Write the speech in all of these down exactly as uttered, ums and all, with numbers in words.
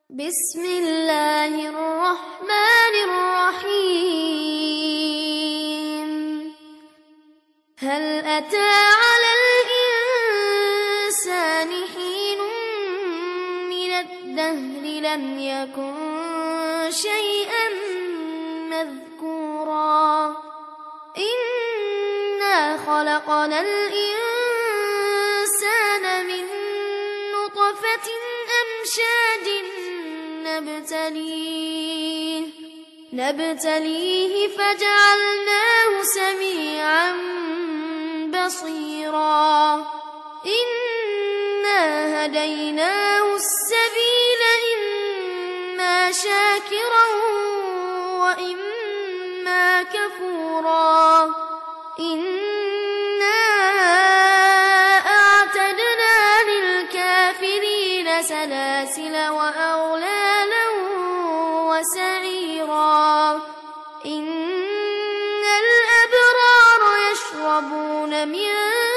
بسم الله الرحمن الرحيم. هل أتى على الإنسان حين من الدهر لم يكن شيئا مذكورا إنا خلقنا الإنسان من نطفة أمشاج نبتليه نبتليه فجعلناه سميعا بصيرا إنا هديناه السبيل إما شاكرا وإما كفورا إنا أعتدنا للكافرين سلاسل وأغلالا وسعيرا إن الأبرار يشربون من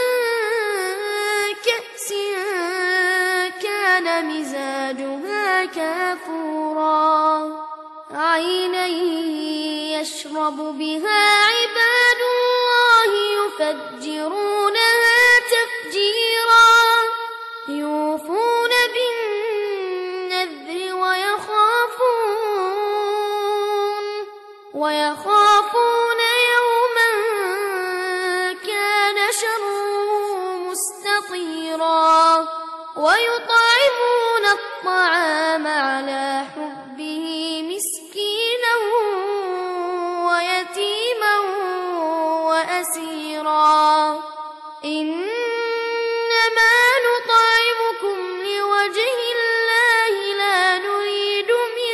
كأس كان مزاجها كافورا عينا يشرب بها عباد الله يفجرونها تفجيرا يوفون بالنذر ويخافون ويخافون يوما كان شره مستطيرا ويطعمون الطعام على حبه مسكينا ويتيما وأسيرا إنما نطعمكم لوجه الله لا نريد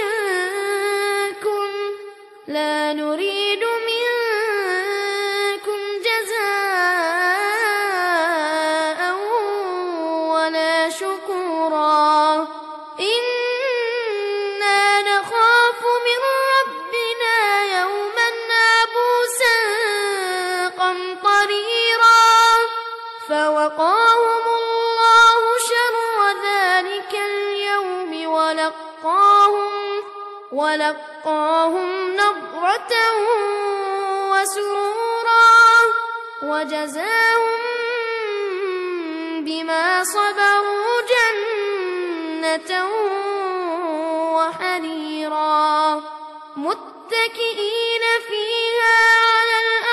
منكم لا نريد منكم جزاء ولا شكورا إنا نخاف من ربنا يوما عبوسا قمطريرا فوقاهم الله شر ذلك اليوم ولقاهم ولقاهم نضرة وسرورا وجزاهم بما صبروا جنة وحريرا متكئين فيها على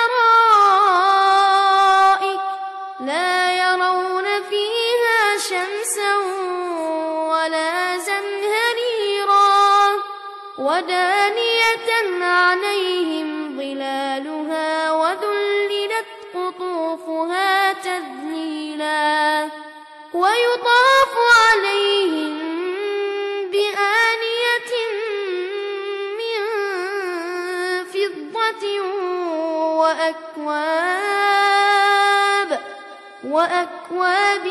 الأرائك لا يرون فيها شمسا ولا زمهريرا ودانية عليهم ظلالها وذللت قطوفها تذليلا ويطاف عليهم بآنية من فضة وأكواب وأكواب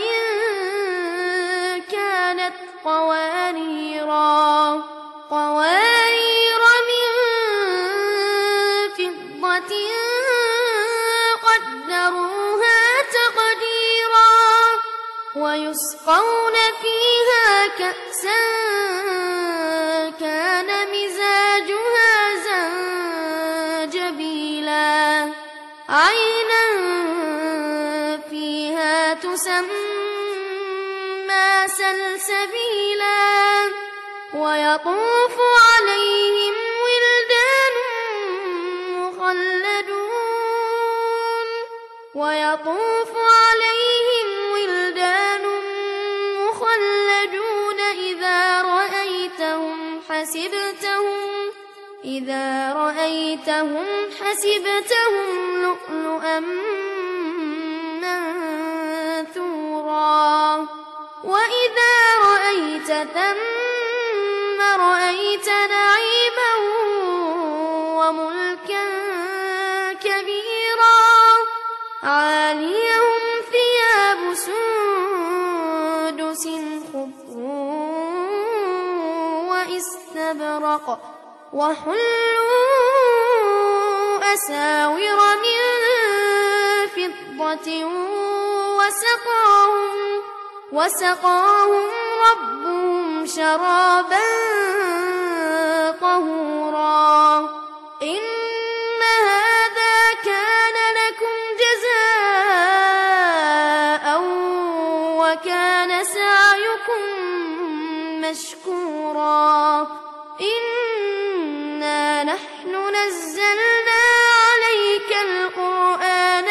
كانت قواريرا قوارير من فضة قدروها تقديرا ويسقون فيها كأسا كان مزاجها زنجبيلا عينا فيها تسمى سلسبيلا ويطوف عليهم ولدان مخلدون ويطوف عليهم ولدان مخلدون إذا رأيتهم حسبتهم إذا رأيتهم حسبتهم لؤلؤا منثورا وإذا رأيت ثم رأيت نعيما وملكا كبيرا عاليهم ثياب سندس خضر واستبرق وحلوا أساور من فضة وسقاهم وسقاهم ربهم شرابا طهورا إن هذا كان لكم جزاء وكان سعيكم مشكورا إنا نحن نزلنا عليك القرآن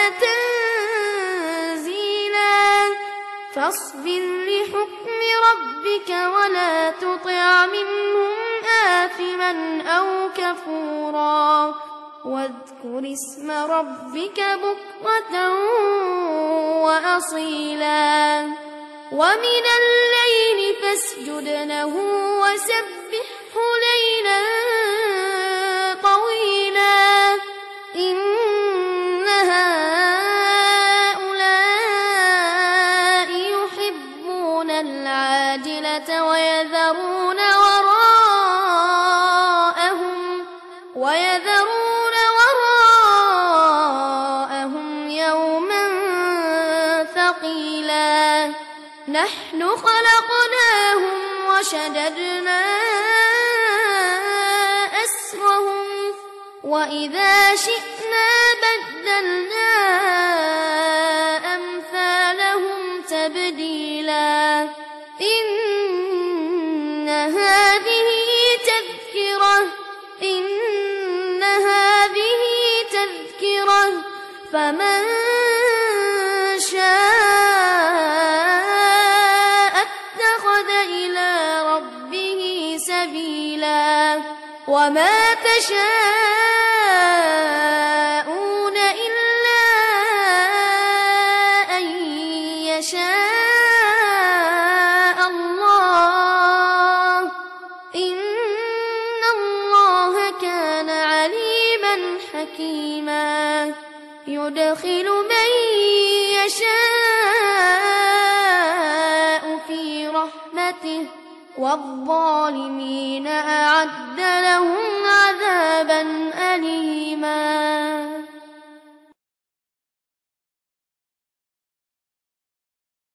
تنزيلا فاصبر لحكم ربك ولا تطع منهم آثما أو كفورا واذكر اسم ربك بكرة وأصيلا ومن الليل فاسجد له وسبحه ليلا طويلا إن هؤلاء يحبون العاجلة ويذرون وراءهم ويذرون وراءهم يوما ثقيلا نحن خلقناهم وشددنا أسرهم وإذا شئنا بدلنا أمثالهم تبديلا إن هذه تذكرة إن هذه تذكرة فمن شاء اتخذ إلى ربه سبيلا وما تشاءون إلا أن يشاء الله إن الله كان عليما حكيما يدخل من يشاء في رحمته والظالمين أعد لهم عذابا